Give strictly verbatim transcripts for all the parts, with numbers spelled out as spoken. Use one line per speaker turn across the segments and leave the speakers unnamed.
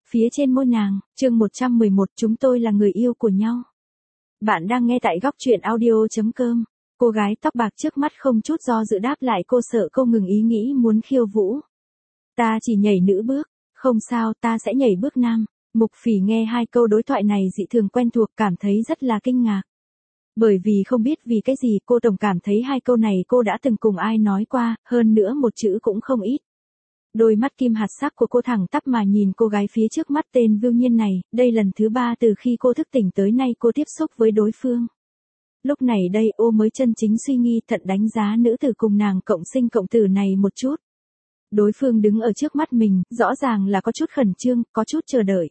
phía trên môi nàng. Chương một trăm mười một, chúng tôi là người yêu của nhau. Bạn đang nghe tại góc truyện audio chấm com. Cô gái tóc bạc trước mắt không chút do dự đáp lại, cô sợ cô ngừng ý nghĩ muốn khiêu vũ. Ta chỉ nhảy nữ bước. Không sao, ta sẽ nhảy bước nam. Mục Phỉ nghe hai câu đối thoại này dị thường quen thuộc, cảm thấy rất là kinh ngạc. Bởi vì không biết vì cái gì cô tổng cảm thấy hai câu này cô đã từng cùng ai nói qua, hơn nữa một chữ cũng không ít. Đôi mắt kim hạt sắc của cô thẳng tắp mà nhìn cô gái phía trước mắt tên Vưu Nhiên này, đây lần thứ ba từ khi cô thức tỉnh tới nay cô tiếp xúc với đối phương. Lúc này đây ô mới chân chính suy nghĩ thận đánh giá nữ tử cùng nàng cộng sinh cộng tử này một chút. Đối phương đứng ở trước mắt mình, rõ ràng là có chút khẩn trương, có chút chờ đợi.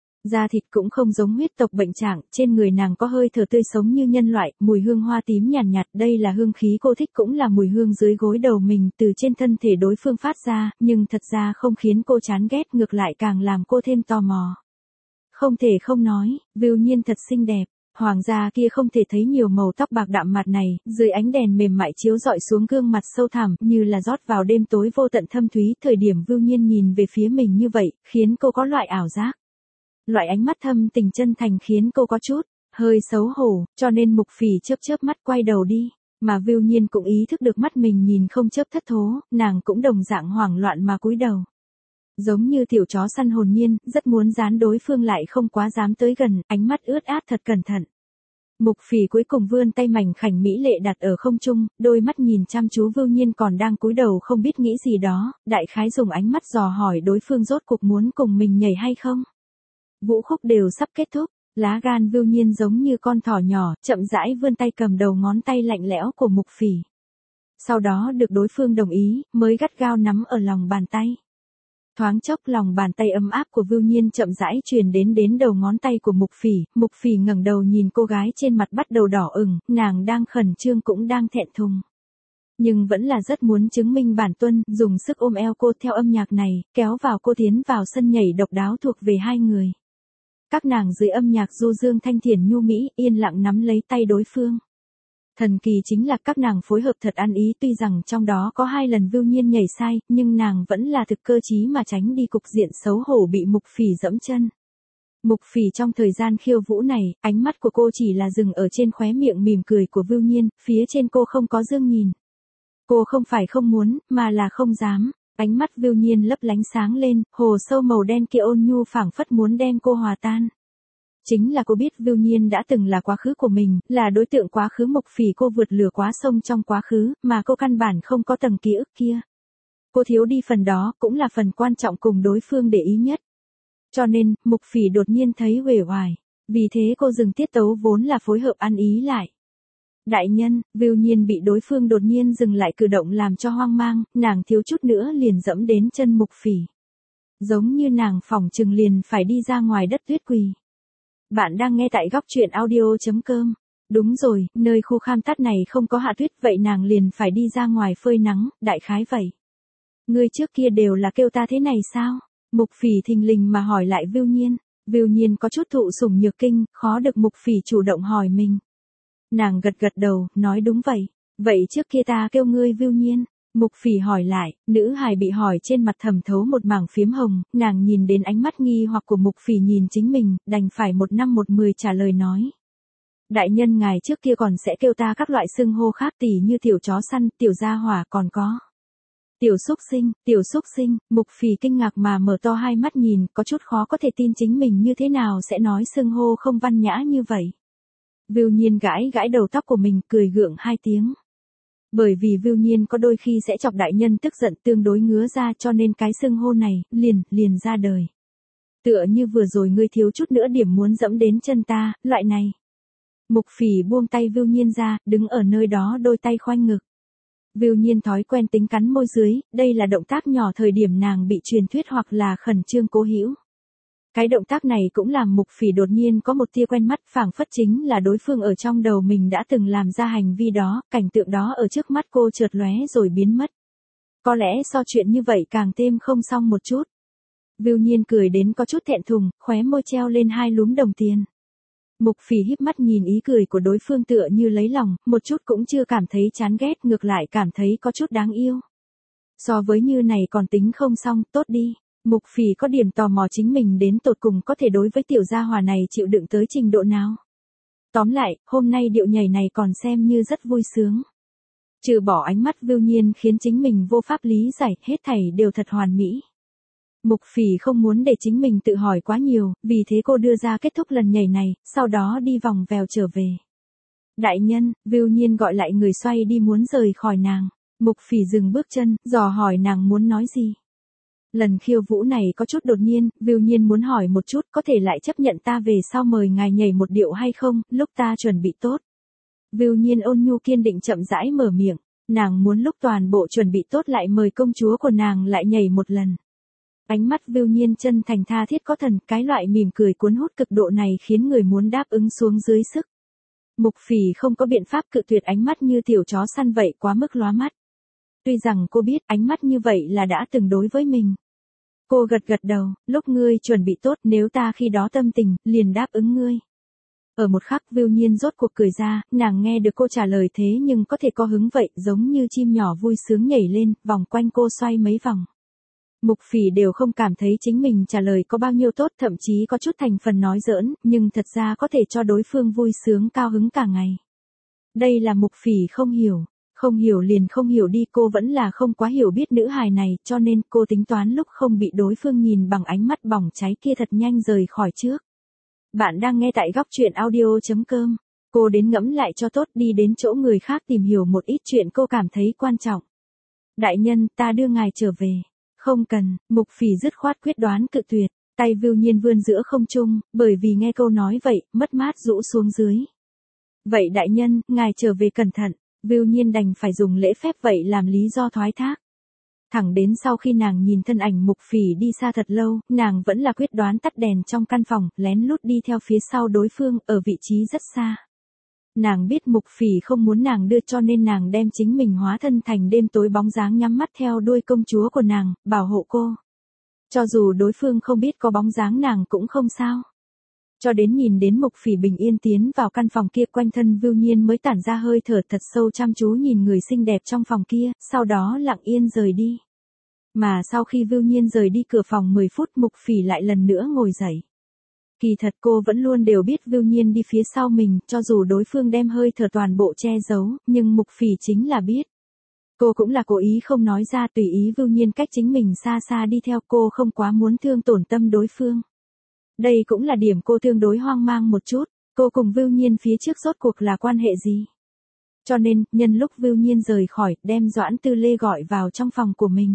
Da thịt cũng không giống huyết tộc bệnh trạng, trên người nàng có hơi thở tươi sống như nhân loại, mùi hương hoa tím nhàn nhạt, nhạt, đây là hương khí cô thích, cũng là mùi hương dưới gối đầu mình từ trên thân thể đối phương phát ra, nhưng thật ra không khiến cô chán ghét, ngược lại càng làm cô thêm tò mò. Không thể không nói, Vưu Nhiên thật xinh đẹp. Hoàng gia kia không thể thấy nhiều màu tóc bạc đạm mặt này, dưới ánh đèn mềm mại chiếu rọi xuống gương mặt sâu thẳm, như là rót vào đêm tối vô tận thâm thúy. Thời điểm Vưu Nhiên nhìn về phía mình như vậy, khiến cô có loại ảo giác. Loại ánh mắt thâm tình chân thành khiến cô có chút hơi xấu hổ, cho nên Mục Phỉ chớp chớp mắt quay đầu đi, mà Vưu Nhiên cũng ý thức được mắt mình nhìn không chớp thất thố, nàng cũng đồng dạng hoảng loạn mà cúi đầu. Giống như tiểu chó săn hồn nhiên, rất muốn dán đối phương lại không quá dám tới gần, ánh mắt ướt át thật cẩn thận. Mục Phỉ cuối cùng vươn tay mảnh khảnh mỹ lệ đặt ở không trung, đôi mắt nhìn chăm chú Vưu Nhiên còn đang cúi đầu không biết nghĩ gì đó, đại khái dùng ánh mắt dò hỏi đối phương rốt cuộc muốn cùng mình nhảy hay không. Vũ khúc đều sắp kết thúc, lá gan Vưu Nhiên giống như con thỏ nhỏ, chậm rãi vươn tay cầm đầu ngón tay lạnh lẽo của Mục Phỉ. Sau đó được đối phương đồng ý, mới gắt gao nắm ở lòng bàn tay. Thoáng chốc lòng bàn tay ấm áp của Vưu Nhiên chậm rãi truyền đến đến đầu ngón tay của Mục Phỉ, Mục Phỉ ngẩng đầu nhìn cô gái trên mặt bắt đầu đỏ ửng, nàng đang khẩn trương cũng đang thẹn thùng. Nhưng vẫn là rất muốn chứng minh bản tuân, dùng sức ôm eo cô theo âm nhạc này, kéo vào cô tiến vào sân nhảy độc đáo thuộc về hai người. Các nàng dưới âm nhạc du dương thanh thiền nhu mỹ, yên lặng nắm lấy tay đối phương. Thần kỳ chính là các nàng phối hợp thật ăn ý, tuy rằng trong đó có hai lần Vưu Nhiên nhảy sai, nhưng nàng vẫn là thực cơ trí mà tránh đi cục diện xấu hổ bị Mục Phỉ dẫm chân. Mục Phỉ trong thời gian khiêu vũ này, ánh mắt của cô chỉ là dừng ở trên khóe miệng mỉm cười của Vưu Nhiên, phía trên cô không có dương nhìn. Cô không phải không muốn, mà là không dám. Ánh mắt Vưu Nhiên lấp lánh sáng lên, hồ sâu màu đen kia ôn nhu phảng phất muốn đem cô hòa tan. Chính là cô biết Vưu Nhiên đã từng là quá khứ của mình, là đối tượng quá khứ Mục Phỉ cô vượt lửa quá sông trong quá khứ, mà cô căn bản không có tầng ký ức kia. Cô thiếu đi phần đó, cũng là phần quan trọng cùng đối phương để ý nhất. Cho nên, Mục Phỉ đột nhiên thấy uể oải. Vì thế cô dừng tiết tấu vốn là phối hợp ăn ý lại. Đại nhân, Vưu Nhiên bị đối phương đột nhiên dừng lại cử động làm cho hoang mang, nàng thiếu chút nữa liền dẫm đến chân Mục Phỉ. Giống như nàng phỏng chừng liền phải đi ra ngoài đất tuyết quỳ. Bạn đang nghe tại góc truyện audio chấm com. Đúng rồi, nơi khu kham tát này không có hạ tuyết, vậy nàng liền phải đi ra ngoài phơi nắng, đại khái vậy. Ngươi trước kia đều là kêu ta thế này sao? Mục Phỉ thình lình mà hỏi lại Vưu Nhiên. Vưu Nhiên có chút thụ sủng nhược kinh, khó được Mục Phỉ chủ động hỏi mình. Nàng gật gật đầu, nói đúng vậy. Vậy trước kia ta kêu ngươi Vưu Nhiên. Mục Phỉ hỏi lại, nữ hài bị hỏi trên mặt thầm thấu một mảng phiếm hồng, nàng nhìn đến ánh mắt nghi hoặc của Mục Phỉ nhìn chính mình, đành phải một năm một mười trả lời nói. Đại nhân ngài trước kia còn sẽ kêu ta các loại xưng hô khác tỉ như tiểu chó săn, tiểu gia hỏa còn có. Tiểu xúc sinh, tiểu xúc sinh, Mục Phỉ kinh ngạc mà mở to hai mắt nhìn, có chút khó có thể tin chính mình như thế nào sẽ nói xưng hô không văn nhã như vậy. Vưu Nhiên gãi gãi đầu tóc của mình, cười gượng hai tiếng. Bởi vì Vưu Nhiên có đôi khi sẽ chọc đại nhân tức giận tương đối ngứa ra, cho nên cái xưng hô này, liền, liền ra đời. Tựa như vừa rồi ngươi thiếu chút nữa điểm muốn dẫm đến chân ta, loại này. Mục Phỉ buông tay Vưu Nhiên ra, đứng ở nơi đó đôi tay khoanh ngực. Vưu Nhiên thói quen tính cắn môi dưới, đây là động tác nhỏ thời điểm nàng bị truyền thuyết hoặc là khẩn trương cố hữu. Cái động tác này cũng làm Mục Phỉ đột nhiên có một tia quen mắt, phảng phất chính là đối phương ở trong đầu mình đã từng làm ra hành vi đó, cảnh tượng đó ở trước mắt cô chợt lóe rồi biến mất. Có lẽ so chuyện như vậy càng thêm không xong một chút. Vưu Nhiên cười đến có chút thẹn thùng, khóe môi treo lên hai lúm đồng tiền. Mục Phỉ híp mắt nhìn ý cười của đối phương tựa như lấy lòng, một chút cũng chưa cảm thấy chán ghét, ngược lại cảm thấy có chút đáng yêu. So với như này còn tính không xong, tốt đi. Mục Phỉ có điểm tò mò chính mình đến tột cùng có thể đối với tiểu gia hỏa này chịu đựng tới trình độ nào. Tóm lại, hôm nay điệu nhảy này còn xem như rất vui sướng. Trừ bỏ ánh mắt Vưu Nhiên khiến chính mình vô pháp lý giải, hết thảy đều thật hoàn mỹ. Mục Phỉ không muốn để chính mình tự hỏi quá nhiều, vì thế cô đưa ra kết thúc lần nhảy này, sau đó đi vòng vèo trở về. Đại nhân, Vưu Nhiên gọi lại người xoay đi muốn rời khỏi nàng. Mục Phỉ dừng bước chân, dò hỏi nàng muốn nói gì. Lần khiêu vũ này có chút đột nhiên, Vưu Nhiên muốn hỏi một chút có thể lại chấp nhận ta về sau mời ngài nhảy một điệu hay không, lúc ta chuẩn bị tốt. Vưu Nhiên ôn nhu kiên định chậm rãi mở miệng, nàng muốn lúc toàn bộ chuẩn bị tốt lại mời công chúa của nàng lại nhảy một lần. Ánh mắt Vưu Nhiên chân thành tha thiết có thần, cái loại mỉm cười cuốn hút cực độ này khiến người muốn đáp ứng xuống dưới sức. Mục Phỉ không có biện pháp cự tuyệt ánh mắt như tiểu chó săn vậy quá mức lóa mắt. Tuy rằng cô biết ánh mắt như vậy là đã từng đối với mình. Cô gật gật đầu, lúc ngươi chuẩn bị tốt nếu ta khi đó tâm tình, liền đáp ứng ngươi. Ở một khắc Vưu Nhiên rốt cuộc cười ra, nàng nghe được cô trả lời thế nhưng có thể có hứng vậy, giống như chim nhỏ vui sướng nhảy lên, vòng quanh cô xoay mấy vòng. Mục Phỉ đều không cảm thấy chính mình trả lời có bao nhiêu tốt, thậm chí có chút thành phần nói giỡn, nhưng thật ra có thể cho đối phương vui sướng cao hứng cả ngày. Đây là Mục Phỉ không hiểu. Không hiểu liền không hiểu đi, cô vẫn là không quá hiểu biết nữ hài này, cho nên cô tính toán lúc không bị đối phương nhìn bằng ánh mắt bỏng cháy kia thật nhanh rời khỏi trước. Bạn đang nghe tại góc truyện audio chấm com. Cô đến ngẫm lại cho tốt, đi đến chỗ người khác tìm hiểu một ít chuyện cô cảm thấy quan trọng. Đại nhân, ta đưa ngài trở về. Không cần, Mục Phỉ dứt khoát quyết đoán cự tuyệt, tay Vưu Nhiên vươn giữa không trung, bởi vì nghe câu nói vậy, mất mát rũ xuống dưới. Vậy đại nhân, ngài trở về cẩn thận. Vưu Nhiên đành phải dùng lễ phép vậy làm lý do thoái thác. Thẳng đến sau khi nàng nhìn thân ảnh Mục Phỉ đi xa thật lâu, nàng vẫn là quyết đoán tắt đèn trong căn phòng, lén lút đi theo phía sau đối phương, ở vị trí rất xa. Nàng biết Mục Phỉ không muốn nàng đưa cho nên nàng đem chính mình hóa thân thành đêm tối bóng dáng nhắm mắt theo đuôi công chúa của nàng, bảo hộ cô. Cho dù đối phương không biết có bóng dáng nàng cũng không sao. Cho đến nhìn đến Mục Phỉ bình yên tiến vào căn phòng kia, quanh thân Vưu Nhiên mới tản ra hơi thở thật sâu chăm chú nhìn người xinh đẹp trong phòng kia, sau đó lặng yên rời đi. Mà sau khi Vưu Nhiên rời đi cửa phòng mười phút, Mục Phỉ lại lần nữa ngồi dậy. Kỳ thật cô vẫn luôn đều biết Vưu Nhiên đi phía sau mình, cho dù đối phương đem hơi thở toàn bộ che giấu, nhưng Mục Phỉ chính là biết. Cô cũng là cố ý không nói ra, tùy ý Vưu Nhiên cách chính mình xa xa đi theo, cô không quá muốn thương tổn tâm đối phương. Đây cũng là điểm cô tương đối hoang mang một chút, cô cùng Vưu Nhiên phía trước rốt cuộc là quan hệ gì. Cho nên, nhân lúc Vưu Nhiên rời khỏi, đem Doãn Tư Lê gọi vào trong phòng của mình.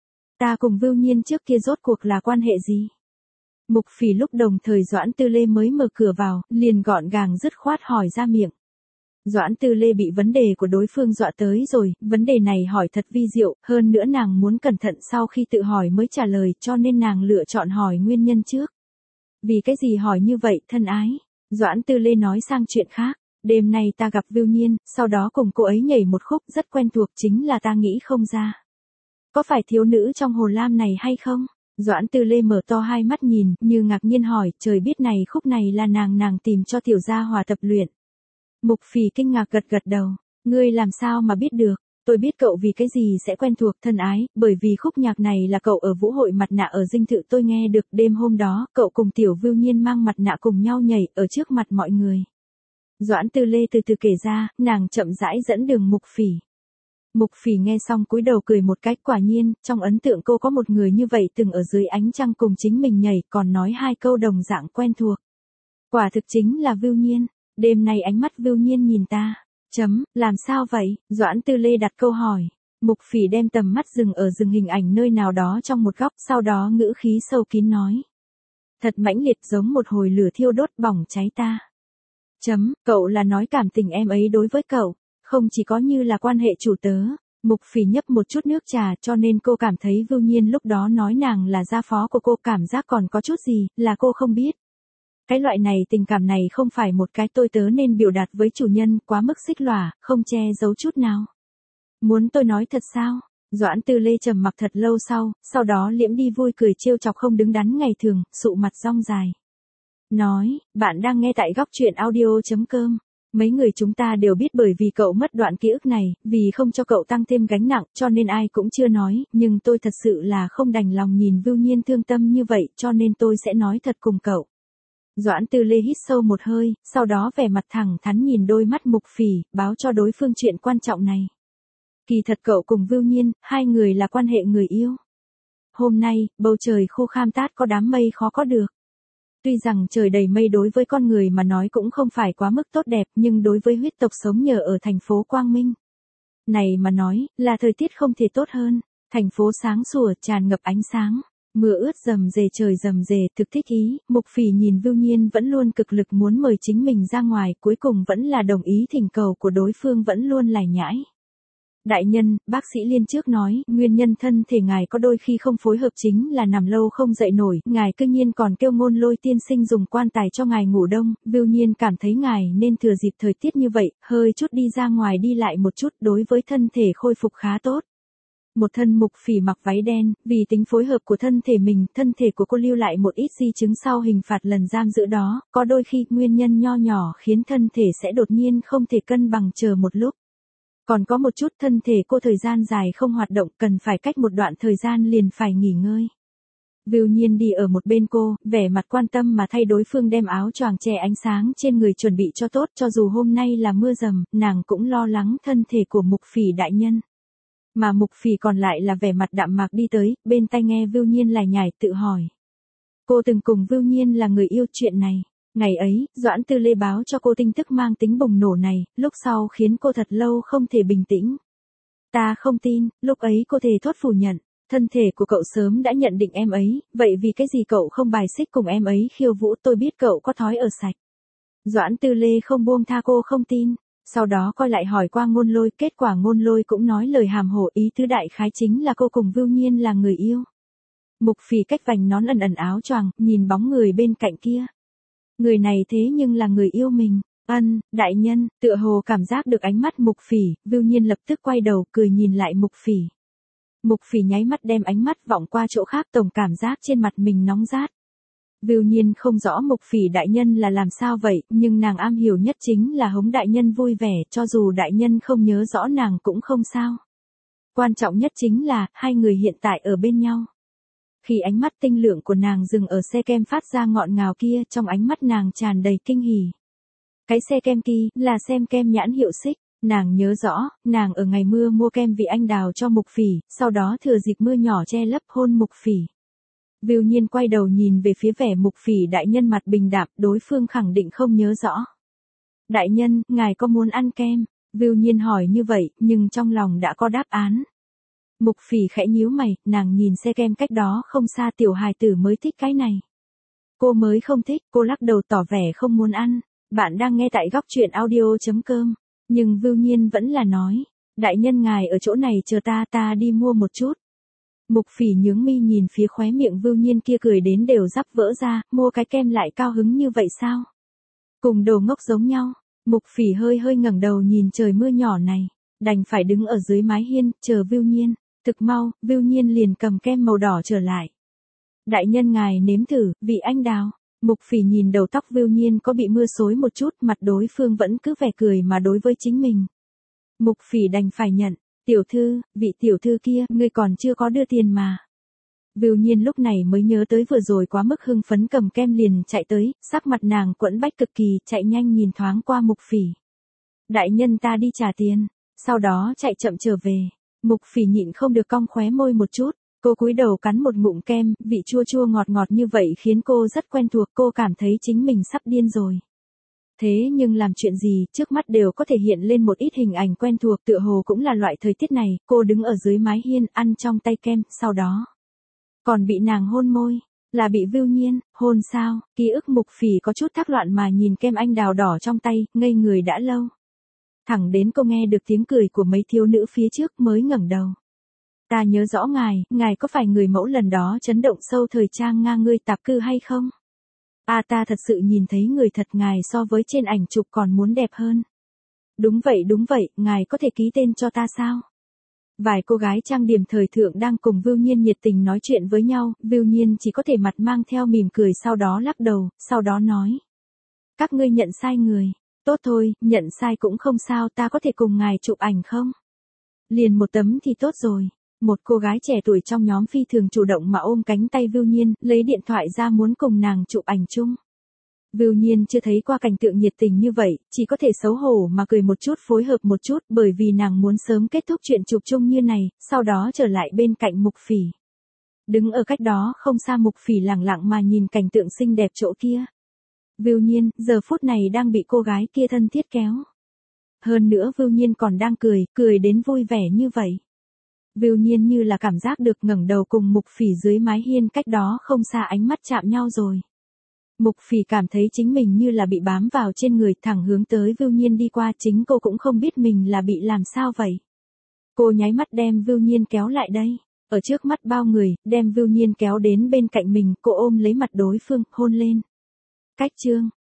Ta cùng Vưu Nhiên trước kia rốt cuộc là quan hệ gì? Mục Phỉ lúc đồng thời Doãn Tư Lê mới mở cửa vào, liền gọn gàng dứt khoát hỏi ra miệng. Doãn Tư Lê bị vấn đề của đối phương dọa tới rồi, vấn đề này hỏi thật vi diệu, hơn nữa nàng muốn cẩn thận sau khi tự hỏi mới trả lời, cho nên nàng lựa chọn hỏi nguyên nhân trước. Vì cái gì hỏi như vậy, thân ái? Doãn Tư Lê nói sang chuyện khác. Đêm nay ta gặp Vưu Nhiên, sau đó cùng cô ấy nhảy một khúc rất quen thuộc, chính là ta nghĩ không ra. Có phải thiếu nữ trong Hồ Lam này hay không? Doãn Tư Lê mở to hai mắt nhìn, như ngạc nhiên hỏi, trời biết này khúc này là nàng nàng tìm cho tiểu gia hòa tập luyện. Mục Phỉ kinh ngạc gật gật đầu, ngươi làm sao mà biết được? Tôi biết cậu vì cái gì sẽ quen thuộc, thân ái, bởi vì khúc nhạc này là cậu ở vũ hội mặt nạ ở dinh thự tôi nghe được, đêm hôm đó, cậu cùng tiểu Vưu Nhiên mang mặt nạ cùng nhau nhảy, ở trước mặt mọi người. Doãn Tư Lê từ từ kể ra, nàng chậm rãi dẫn đường Mục Phỉ. Mục Phỉ nghe xong cúi đầu cười một cách, quả nhiên, trong ấn tượng cô có một người như vậy từng ở dưới ánh trăng cùng chính mình nhảy, còn nói hai câu đồng dạng quen thuộc. Quả thực chính là Vưu Nhiên, đêm nay ánh mắt Vưu Nhiên nhìn ta. Chấm, làm sao vậy? Doãn Tư Lê đặt câu hỏi. Mục Phỉ đem tầm mắt dừng ở dừng hình ảnh nơi nào đó trong một góc, sau đó ngữ khí sâu kín nói. Thật mãnh liệt, giống một hồi lửa thiêu đốt bỏng cháy ta. Chấm, cậu là nói cảm tình em ấy đối với cậu, không chỉ có như là quan hệ chủ tớ. Mục Phỉ nhấp một chút nước trà, cho nên cô cảm thấy Vưu Nhiên lúc đó nói nàng là gia phó của cô, cảm giác còn có chút gì, là cô không biết. Cái loại này tình cảm này không phải một cái tôi tớ nên biểu đạt với chủ nhân, quá mức xích lòa, không che giấu chút nào. Muốn tôi nói thật sao? Doãn Tư Lê trầm mặc thật lâu sau, sau đó liễm đi vui cười trêu chọc không đứng đắn ngày thường, sụ mặt rong dài. Nói, bạn đang nghe tại góc truyện audio chấm com. Mấy người chúng ta đều biết bởi vì cậu mất đoạn ký ức này, vì không cho cậu tăng thêm gánh nặng, cho nên ai cũng chưa nói, nhưng tôi thật sự là không đành lòng nhìn Vưu Nhiên thương tâm như vậy, cho nên tôi sẽ nói thật cùng cậu. Doãn Tư Lê hít sâu một hơi, sau đó vẻ mặt thẳng thắn nhìn đôi mắt Mục Phỉ, báo cho đối phương chuyện quan trọng này. Kỳ thật cậu cùng Vưu Nhiên, hai người là quan hệ người yêu. Hôm nay, bầu trời khô khan tát có đám mây khó có được. Tuy rằng trời đầy mây đối với con người mà nói cũng không phải quá mức tốt đẹp, nhưng đối với huyết tộc sống nhờ ở thành phố Quang Minh này mà nói, là thời tiết không thể tốt hơn. Thành phố sáng sủa tràn ngập ánh sáng, mưa ướt rầm rề trời rầm rề, thực thích ý. Mục Phỉ nhìn Vưu Nhiên vẫn luôn cực lực muốn mời chính mình ra ngoài, cuối cùng vẫn là đồng ý thỉnh cầu của đối phương vẫn luôn lải nhải. Đại nhân, bác sĩ Liên trước nói, nguyên nhân thân thể ngài có đôi khi không phối hợp chính là nằm lâu không dậy nổi, ngài cư nhiên còn kêu Ngôn Lôi tiên sinh dùng quan tài cho ngài ngủ đông. Vưu Nhiên cảm thấy ngài nên thừa dịp thời tiết như vậy, hơi chút đi ra ngoài đi lại một chút, đối với thân thể khôi phục khá tốt. Một thân Mục Phỉ mặc váy đen, vì tính phối hợp của thân thể mình, thân thể của cô lưu lại một ít di chứng sau hình phạt lần giam giữ đó, có đôi khi nguyên nhân nho nhỏ khiến thân thể sẽ đột nhiên không thể cân bằng chờ một lúc. Còn có một chút thân thể cô thời gian dài không hoạt động, cần phải cách một đoạn thời gian liền phải nghỉ ngơi. Vưu Nhiên đi ở một bên cô, vẻ mặt quan tâm mà thay đối phương đem áo choàng che ánh sáng trên người chuẩn bị cho tốt, cho dù hôm nay là mưa rầm, nàng cũng lo lắng thân thể của Mục Phỉ đại nhân. Mà Mục Phỉ còn lại là vẻ mặt đạm mạc đi tới, bên tai nghe Vưu Nhiên lải nhải tự hỏi. Cô từng cùng Vưu Nhiên là người yêu chuyện này. Ngày ấy, Doãn Tư Lê báo cho cô tin tức mang tính bùng nổ này, lúc sau khiến cô thật lâu không thể bình tĩnh. Ta không tin, lúc ấy cô thề thốt phủ nhận, thân thể của cậu sớm đã nhận định em ấy, vậy vì cái gì cậu không bài xích cùng em ấy khiêu vũ, tôi biết cậu có thói ở sạch. Doãn Tư Lê không buông tha cô không tin, sau đó coi lại hỏi qua Ngôn Lôi, kết quả Ngôn Lôi cũng nói lời hàm hồ, ý tứ đại khái chính là cô cùng Vưu Nhiên là người yêu. Mục Phỉ cách vành nón ẩn ẩn áo choàng, nhìn bóng người bên cạnh kia. Người này thế nhưng là người yêu mình. Ân, đại nhân, tựa hồ cảm giác được ánh mắt Mục Phỉ, Vưu Nhiên lập tức quay đầu cười nhìn lại Mục Phỉ. Mục Phỉ nháy mắt đem ánh mắt vọng qua chỗ khác, tổng cảm giác trên mặt mình nóng rát. Vưu Nhiên không rõ Mục Phỉ đại nhân là làm sao vậy, nhưng nàng am hiểu nhất chính là hống đại nhân vui vẻ, cho dù đại nhân không nhớ rõ nàng cũng không sao. Quan trọng nhất chính là, hai người hiện tại ở bên nhau. Khi ánh mắt tinh lượng của nàng dừng ở xe kem phát ra ngọt ngào kia, trong ánh mắt nàng tràn đầy kinh hỉ. Cái xe kem kia, là xem kem nhãn hiệu Xích. Nàng nhớ rõ, nàng ở ngày mưa mua kem vị anh đào cho Mục Phỉ, sau đó thừa dịp mưa nhỏ che lấp hôn Mục Phỉ. Vưu Nhiên quay đầu nhìn về phía vẻ Mục Phỉ đại nhân mặt bình đạm, đối phương khẳng định không nhớ rõ. Đại nhân, ngài có muốn ăn kem? Vưu Nhiên hỏi như vậy, nhưng trong lòng đã có đáp án. Mục Phỉ khẽ nhíu mày, nàng nhìn xe kem cách đó không xa, tiểu hài tử mới thích cái này. Cô mới không thích, cô lắc đầu tỏ vẻ không muốn ăn. Bạn đang nghe tại góc truyện audio chấm com. Nhưng Vưu Nhiên vẫn là nói, đại nhân ngài ở chỗ này chờ ta, ta đi mua một chút. Mục Phỉ nhướng mi nhìn phía khóe miệng Vưu Nhiên kia cười đến đều sắp vỡ ra, mua cái kem lại cao hứng như vậy sao? Cùng đồ ngốc giống nhau. Mục Phỉ hơi hơi ngẩng đầu nhìn trời mưa nhỏ này, đành phải đứng ở dưới mái hiên, chờ Vưu Nhiên. Thực mau, Vưu Nhiên liền cầm kem màu đỏ trở lại. Đại nhân ngài nếm thử, vị anh đào. Mục Phỉ nhìn đầu tóc Vưu Nhiên có bị mưa xối một chút, mặt đối phương vẫn cứ vẻ cười mà đối với chính mình. Mục Phỉ đành phải nhận, tiểu thư, vị tiểu thư kia, ngươi còn chưa có đưa tiền mà. Vưu Nhiên lúc này mới nhớ tới vừa rồi quá mức hưng phấn cầm kem liền chạy tới, sắc mặt nàng quẫn bách cực kỳ, chạy nhanh nhìn thoáng qua Mục Phỉ. Đại nhân ta đi trả tiền, sau đó chạy chậm trở về. Mục Phỉ nhịn không được cong khóe môi một chút, cô cúi đầu cắn một ngụm kem, vị chua chua ngọt ngọt như vậy khiến cô rất quen thuộc, cô cảm thấy chính mình sắp điên rồi. Thế nhưng làm chuyện gì, trước mắt đều có thể hiện lên một ít hình ảnh quen thuộc, tựa hồ cũng là loại thời tiết này, cô đứng ở dưới mái hiên, ăn trong tay kem, sau đó còn bị nàng hôn môi, là bị Vưu Nhiên hôn sao? Ký ức Mục Phỉ có chút thác loạn mà nhìn kem anh đào đỏ trong tay, ngây người đã lâu. Thẳng đến cô nghe được tiếng cười của mấy thiếu nữ phía trước mới ngẩng đầu. Ta nhớ rõ ngài, ngài có phải người mẫu lần đó chấn động sâu thời trang ngang ngươi tạp cư hay không? À ta thật sự nhìn thấy người thật ngài so với trên ảnh chụp còn muốn đẹp hơn. Đúng vậy đúng vậy, ngài có thể ký tên cho ta sao? Vài cô gái trang điểm thời thượng đang cùng Vưu Nhiên nhiệt tình nói chuyện với nhau, Vưu Nhiên chỉ có thể mặt mang theo mỉm cười sau đó lắc đầu, sau đó nói. Các ngươi nhận sai người. Tốt thôi, nhận sai cũng không sao, ta có thể cùng ngài chụp ảnh không? Liền một tấm thì tốt rồi. Một cô gái trẻ tuổi trong nhóm phi thường chủ động mà ôm cánh tay Vưu Nhiên, lấy điện thoại ra muốn cùng nàng chụp ảnh chung. Vưu Nhiên chưa thấy qua cảnh tượng nhiệt tình như vậy, chỉ có thể xấu hổ mà cười một chút phối hợp một chút bởi vì nàng muốn sớm kết thúc chuyện chụp chung như này, sau đó trở lại bên cạnh Mục Phỉ. Đứng ở cách đó không xa Mục Phỉ lẳng lặng mà nhìn cảnh tượng xinh đẹp chỗ kia. Vưu Nhiên, giờ phút này đang bị cô gái kia thân thiết kéo. Hơn nữa Vưu Nhiên còn đang cười, cười đến vui vẻ như vậy. Vưu Nhiên như là cảm giác được ngẩng đầu cùng Mục Phỉ dưới mái hiên cách đó không xa ánh mắt chạm nhau rồi. Mục Phỉ cảm thấy chính mình như là bị bám vào trên người thẳng hướng tới Vưu Nhiên đi qua, chính cô cũng không biết mình là bị làm sao vậy. Cô nháy mắt đem Vưu Nhiên kéo lại đây, ở trước mắt bao người, đem Vưu Nhiên kéo đến bên cạnh mình, cô ôm lấy mặt đối phương, hôn lên. Cách chương